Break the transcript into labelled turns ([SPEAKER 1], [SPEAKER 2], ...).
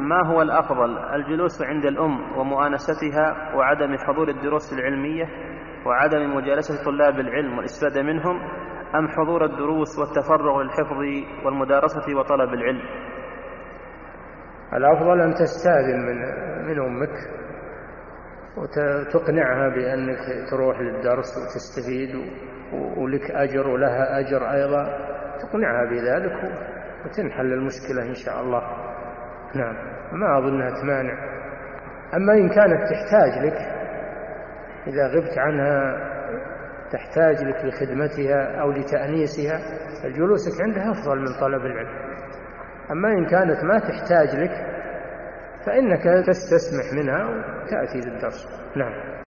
[SPEAKER 1] ما هو الأفضل، الجلوس عند الأم ومؤانستها وعدم حضور الدروس العلمية وعدم مجالسة طلاب العلم والاستفادة منهم، أم حضور الدروس والتفرغ للحفظ والمدارسة وطلب العلم؟
[SPEAKER 2] الأفضل أن تستأذن من أمك وتقنعها بأنك تروح للدرس وتستفيد ولك أجر ولها أجر أيضا، تقنعها بذلك وتنحل المشكلة إن شاء الله. نعم، ما أظنها تمانع. أما إن كانت تحتاج لك، إذا غبت عنها تحتاج لك لخدمتها أو لتأنيسها، جلوسك عندها أفضل من طلب العلم. أما إن كانت ما تحتاج لك فإنك تستسمح منها وتأتي للدرس. نعم.